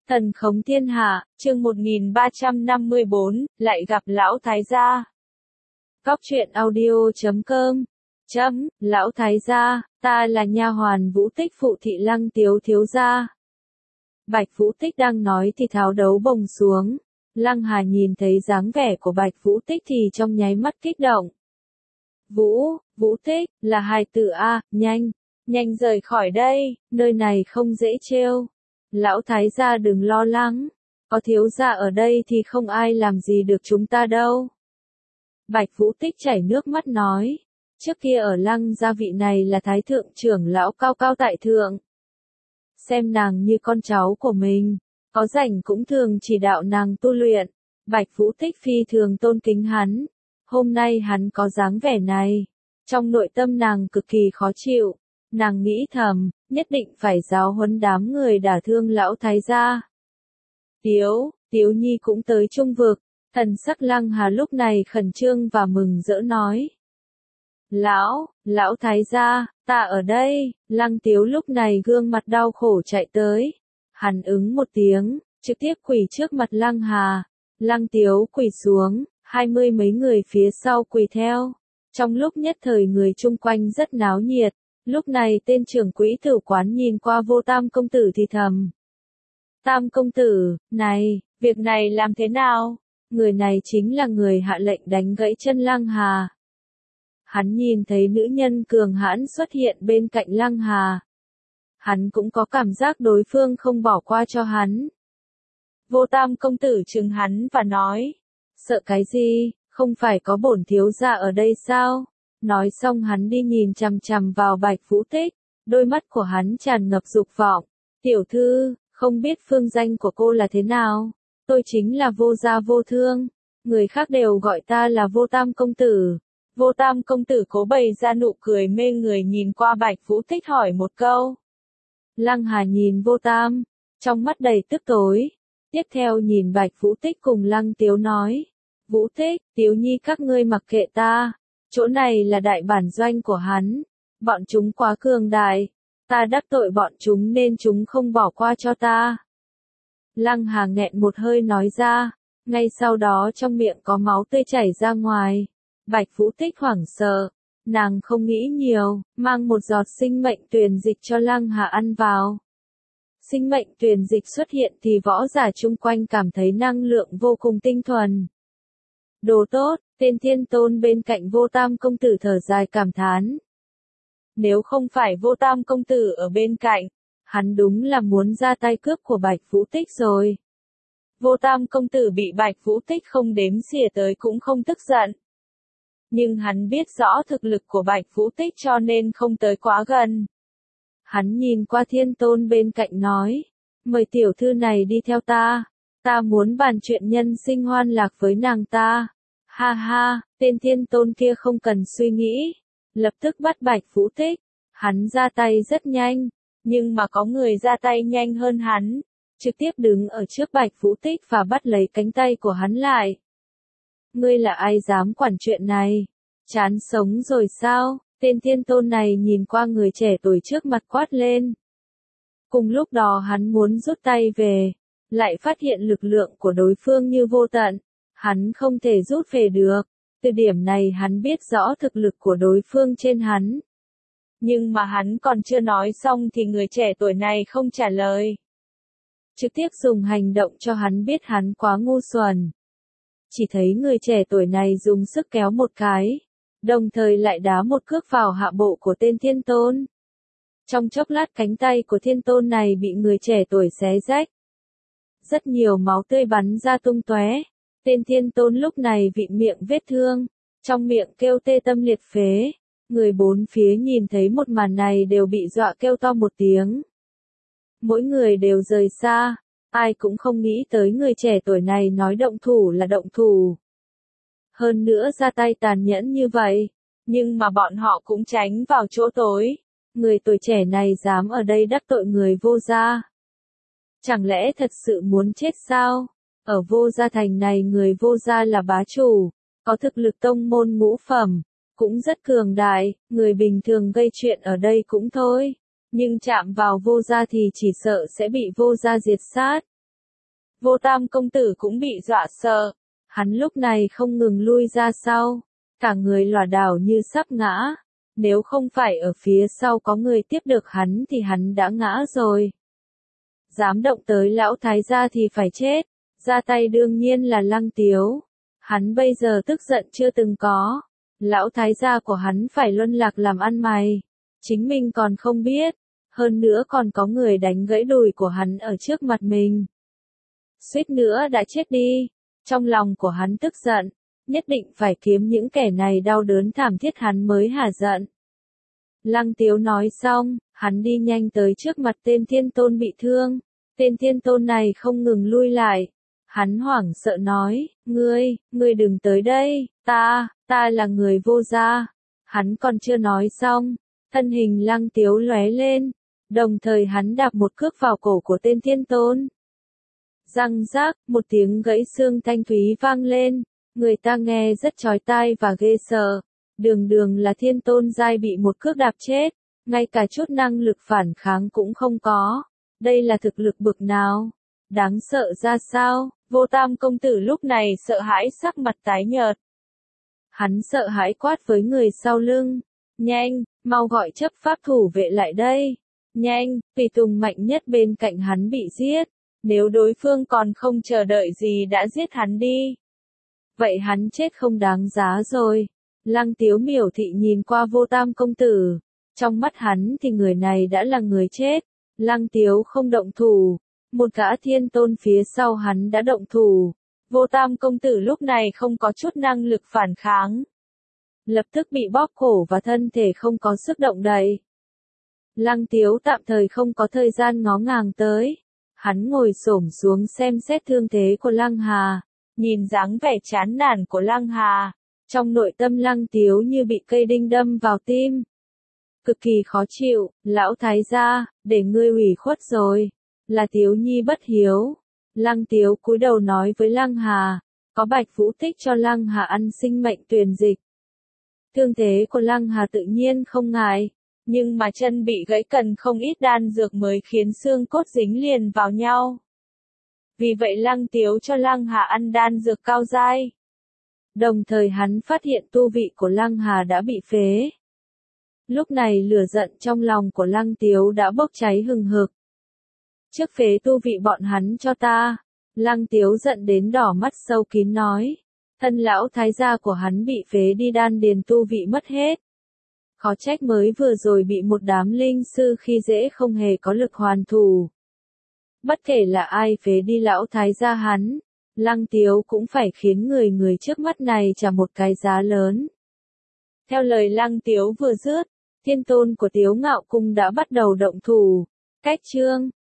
Thần khống thiên hạ, chương 1354, lại gặp lão thái gia. Góc truyện audio.com. Lão thái gia, ta là nha hoàn Vũ Tích phụ thị Lăng Tiếu thiếu gia. Bạch Vũ Tích đang nói thì tháo đấu bồng xuống. Lăng Hà nhìn thấy dáng vẻ của Bạch Vũ Tích thì trong nháy mắt kích động. Vũ Tích, là hài tử a, nhanh rời khỏi đây, nơi này không dễ trêu. Lão thái gia đừng lo lắng, có thiếu gia ở đây thì không ai làm gì được chúng ta đâu. Bạch Vũ Tích chảy nước mắt nói, trước kia ở Lăng gia vị này là thái thượng trưởng lão cao cao tại thượng. Xem nàng như con cháu của mình, có rảnh cũng thường chỉ đạo nàng tu luyện. Bạch Vũ Tích phi thường tôn kính hắn. Hôm nay hắn có dáng vẻ này, trong nội tâm nàng cực kỳ khó chịu. Nàng nghĩ thầm, nhất định phải giáo huấn đám người đả thương lão thái gia. Tiếu Nhi cũng tới Trung Vực, thần sắc Lăng Hà lúc này khẩn trương và mừng rỡ nói. Lão thái gia, ta ở đây. Lăng Tiếu lúc này gương mặt đau khổ chạy tới. Hắn ứng một tiếng, trực tiếp quỳ trước mặt Lăng Hà. Lăng Tiếu quỳ xuống, 20 mấy người phía sau quỳ theo. Trong lúc nhất thời người chung quanh rất náo nhiệt. Lúc này tên trưởng quỹ tử quán nhìn qua Vô Tam công tử thì thầm. Tam công tử, này, việc này làm thế nào? Người này chính là người hạ lệnh đánh gãy chân Lăng Hà. Hắn nhìn thấy nữ nhân cường hãn xuất hiện bên cạnh Lăng Hà. Hắn cũng có cảm giác đối phương không bỏ qua cho hắn. Vô Tam công tử trừng hắn và nói. Sợ cái gì, không phải có bổn thiếu gia ở đây sao? Nói xong hắn đi nhìn chằm chằm vào Bạch Vũ Tích, đôi mắt của hắn tràn ngập dục vọng. Tiểu thư, không biết phương danh của cô là thế nào? Tôi chính là Vô Gia Vô Thương, người khác đều gọi ta là Vô Tam công tử. Vô Tam công tử cố bày ra nụ cười mê người nhìn qua Bạch Vũ Tích hỏi một câu. Lăng Hà nhìn Vô Tam, trong mắt đầy tức tối. Tiếp theo nhìn Bạch Vũ Tích cùng Lăng Tiếu nói. Vũ Tích, Tiếu Nhi các ngươi mặc kệ ta. Chỗ này là đại bản doanh của hắn. Bọn chúng quá cường đại. Ta đắc tội bọn chúng nên chúng không bỏ qua cho ta. Lăng Hà nghẹn một hơi nói ra. Ngay sau đó trong miệng có máu tươi chảy ra ngoài. Bạch Vũ Tích hoảng sợ. Nàng không nghĩ nhiều, mang một giọt sinh mệnh tuyền dịch cho Lăng Hà ăn vào. Sinh mệnh tuyền dịch xuất hiện thì võ giả chung quanh cảm thấy năng lượng vô cùng tinh thuần. Đồ tốt, tên thiên tôn bên cạnh Vô Tam công tử thở dài cảm thán. Nếu không phải Vô Tam công tử ở bên cạnh, hắn đúng là muốn ra tay cướp của Bạch Vũ Tích rồi. Vô Tam công tử bị Bạch Vũ Tích không đếm xỉa tới cũng không tức giận. Nhưng hắn biết rõ thực lực của Bạch Vũ Tích cho nên không tới quá gần. Hắn nhìn qua thiên tôn bên cạnh nói, mời tiểu thư này đi theo ta muốn bàn chuyện nhân sinh hoan lạc với nàng ta. Ha ha, tên thiên tôn kia không cần suy nghĩ, lập tức bắt Bạch Vũ Tích. Hắn ra tay rất nhanh, nhưng mà có người ra tay nhanh hơn hắn, trực tiếp đứng ở trước Bạch Vũ Tích và bắt lấy cánh tay của hắn lại. Ngươi là ai dám quản chuyện này? Chán sống rồi sao? Tên thiên tôn này nhìn qua người trẻ tuổi trước mặt quát lên. Cùng lúc đó hắn muốn rút tay về, lại phát hiện lực lượng của đối phương như vô tận. Hắn không thể rút về được. Từ điểm này hắn biết rõ thực lực của đối phương trên hắn. Nhưng mà hắn còn chưa nói xong thì người trẻ tuổi này không trả lời. Trực tiếp dùng hành động cho hắn biết hắn quá ngu xuẩn. Chỉ thấy người trẻ tuổi này dùng sức kéo một cái, đồng thời lại đá một cước vào hạ bộ của tên thiên tôn. Trong chốc lát cánh tay của thiên tôn này bị người trẻ tuổi xé rách. Rất nhiều máu tươi bắn ra tung tóe. Tên thiên tôn lúc này vịn miệng vết thương, trong miệng kêu tê tâm liệt phế. Người bốn phía nhìn thấy một màn này đều bị dọa kêu to một tiếng. Mỗi người đều rời xa, ai cũng không nghĩ tới người trẻ tuổi này nói động thủ là động thủ. Hơn nữa ra tay tàn nhẫn như vậy, nhưng mà bọn họ cũng tránh vào chỗ tối. Người tuổi trẻ này dám ở đây đắc tội người Vô Gia. Chẳng lẽ thật sự muốn chết sao? Ở Vô Gia thành này người Vô Gia là bá chủ, có thực lực tông môn ngũ phẩm, cũng rất cường đại, người bình thường gây chuyện ở đây cũng thôi. Nhưng chạm vào Vô Gia thì chỉ sợ sẽ bị Vô Gia diệt sát. Vô Tam công tử cũng bị dọa sợ. Hắn lúc này không ngừng lui ra sau, cả người lảo đảo như sắp ngã. Nếu không phải ở phía sau có người tiếp được hắn thì hắn đã ngã rồi. Dám động tới lão thái gia thì phải chết. Ra tay đương nhiên là Lăng Tiếu. Hắn bây giờ tức giận chưa từng có. Lão thái gia của hắn phải luân lạc làm ăn mày. Chính mình còn không biết. Hơn nữa còn có người đánh gãy đùi của hắn ở trước mặt mình. Suýt nữa đã chết đi. Trong lòng của hắn tức giận. Nhất định phải kiếm những kẻ này đau đớn thảm thiết hắn mới hả giận. Lăng Tiếu nói xong, hắn đi nhanh tới trước mặt tên thiên tôn bị thương. Tên thiên tôn này không ngừng lui lại. Hắn hoảng sợ nói, ngươi đừng tới đây, ta là người vô gia. Hắn còn chưa nói xong, thân hình Lăng Tiếu lóe lên, đồng thời hắn đạp một cước vào cổ của tên thiên tôn. Răng rác, một tiếng gãy xương thanh thúy vang lên, người ta nghe rất chói tai và ghê sợ. Đường là thiên tôn giai bị một cước đạp chết, ngay cả chút năng lực phản kháng cũng không có. Đây là thực lực bực nào? Đáng sợ ra sao? Vô Tam công tử lúc này sợ hãi sắc mặt tái nhợt. Hắn sợ hãi quát với người sau lưng. Nhanh, mau gọi chấp pháp thủ vệ lại đây. Nhanh, tùy tùng mạnh nhất bên cạnh hắn bị giết. Nếu đối phương còn không chờ đợi gì đã giết hắn đi. Vậy hắn chết không đáng giá rồi. Lăng Tiếu miểu thị nhìn qua Vô Tam công tử. Trong mắt hắn thì người này đã là người chết. Lăng Tiếu không động thủ. Một gã thiên tôn phía sau hắn đã động thủ. Vô Tam công tử lúc này không có chút năng lực phản kháng. Lập tức bị bóp cổ và thân thể không có sức động đậy. Lăng Tiếu tạm thời không có thời gian ngó ngàng tới. Hắn ngồi xổm xuống xem xét thương thế của Lăng Hà. Nhìn dáng vẻ chán nản của Lăng Hà. Trong nội tâm Lăng Tiếu như bị cây đinh đâm vào tim. Cực kỳ khó chịu, lão thái gia, để ngươi ủy khuất rồi. Là Tiếu nhi bất hiếu. Lăng Tiếu cúi đầu nói với Lăng Hà. Có Bạch Vũ Tích cho Lăng Hà ăn sinh mệnh tuyền dịch. Thương thế của Lăng Hà tự nhiên không ngại. Nhưng mà chân bị gãy cần không ít đan dược mới khiến xương cốt dính liền vào nhau. Vì vậy Lăng Tiếu cho Lăng Hà ăn đan dược cao giai. Đồng thời hắn phát hiện tu vị của Lăng Hà đã bị phế. Lúc này lửa giận trong lòng của Lăng Tiếu đã bốc cháy hừng hực. Trước phế tu vị bọn hắn cho ta. Lăng Tiếu giận đến đỏ mắt sâu kín nói. Thân lão thái gia của hắn bị phế đi đan điền tu vị mất hết. Khó trách mới vừa rồi bị một đám linh sư khi dễ không hề có lực hoàn thủ. Bất kể là ai phế đi lão thái gia hắn, Lăng Tiếu cũng phải khiến người trước mắt này trả một cái giá lớn. Theo lời Lăng Tiếu vừa dứt, thiên tôn của Tiếu Ngạo Cung đã bắt đầu động thủ. Cách chương